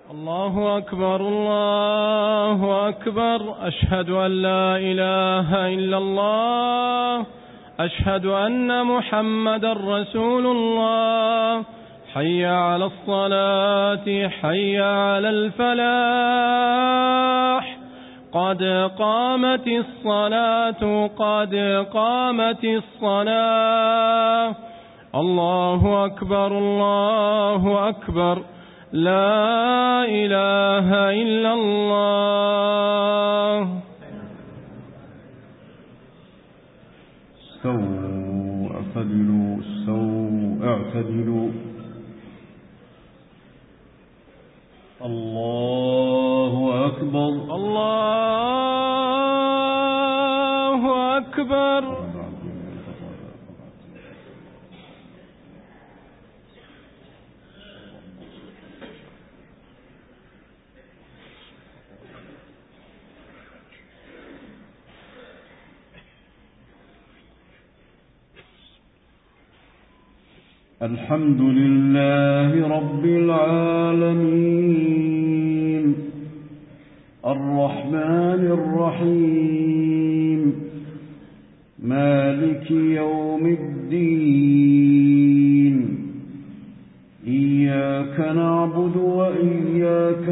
الله أكبر الله أكبر. أشهد أن لا إله إلا الله. أشهد أن محمدا رسول الله. حي على الصلاة حي على الفلاح. قد قامت الصلاة قد قامت الصلاة. الله أكبر الله أكبر. لا إله إلا الله. استووا اعتدلوا استووا اعتدلوا. الله أكبر الله أكبر. الحمد لله رب العالمين الرحمن الرحيم مالك يوم الدين. إياك نعبد وإياك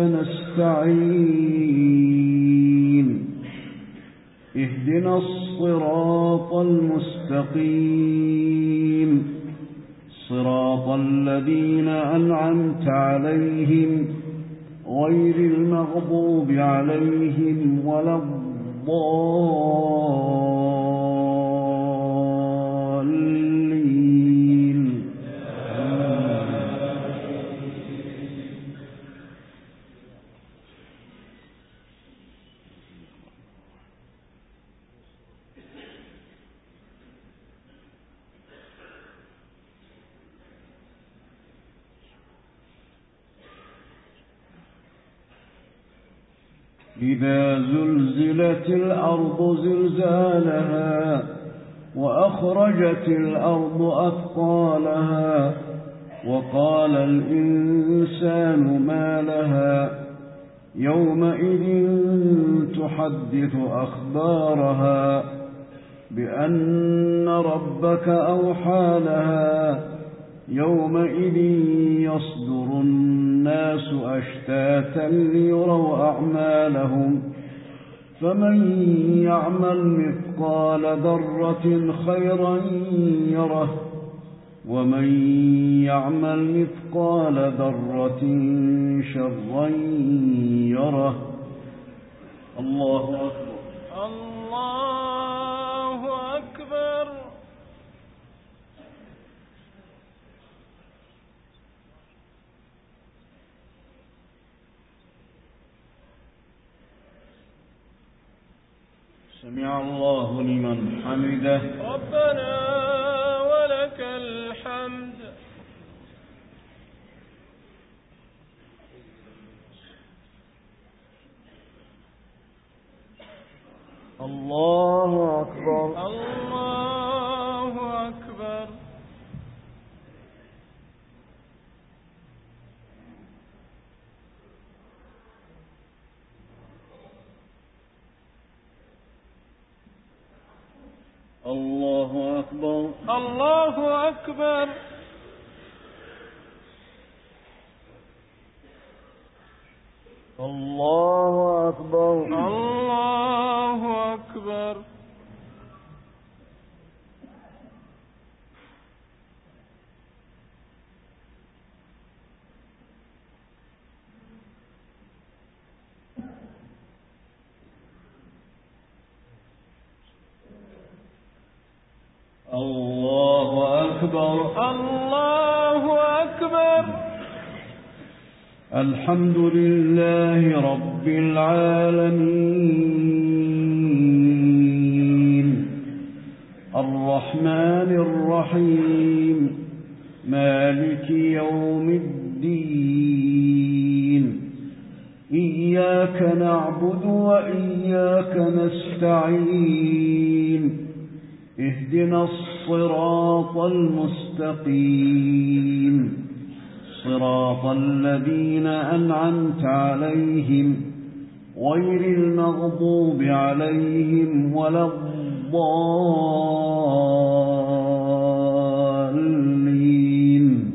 نستعين. اهدنا الصراط المستقيم صراط الذين أنعمت عليهم غير المغضوب عليهم ولا الضالين. إذا زلزلت الأرض زلزالها وأخرجت الأرض أثقالها وقال الإنسان ما لها يومئذ تحدث أخبارها بأن ربك أوحى لها. يومئذ يصدر الناس أشتاتا ليروا أعمالهم فمن يعمل مثقال ذرة خيرا يره ومن يعمل مثقال ذرة شرا يره. الله أكبر الله أكبر. سمع الله لمن حمده. ربنا ولك الحمد. الله أكبر الله أكبر. الله أكبر الله أكبر. الله أكبر الله أكبر. الله أكبر الله أكبر. الحمد لله رب العالمين الرحمن الرحيم مالك يوم الدين. إياك نعبد وإياك نستعين. اهدنا الصراط المستقيم صراط الذين أنعمت عليهم غير المغضوب عليهم ولا الضالين.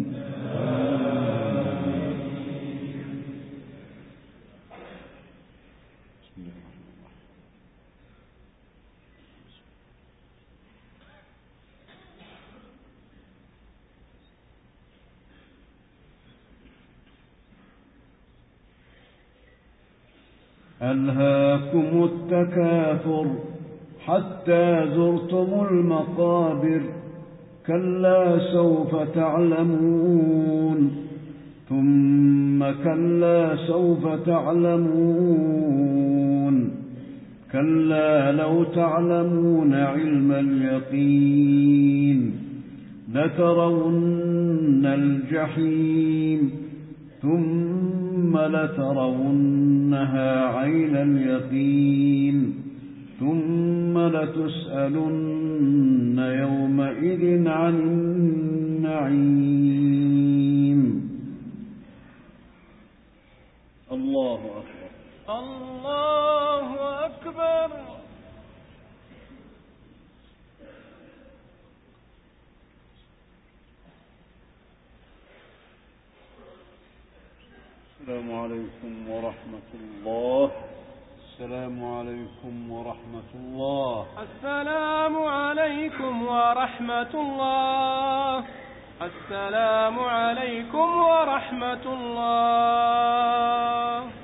ألهاكم التكاثر حتى زرتم المقابر كلا سوف تعلمون ثم كلا سوف تعلمون كلا لو تعلمون علم اليقين لترون الجحيم ثم لترونها عين اليقين ثم لتسألن يومئذ عن النعيم. الله أكبر. الله أكبر. السلام عليكم ورحمة الله. السلام عليكم ورحمة الله. السلام عليكم ورحمة الله. السلام عليكم ورحمة الله.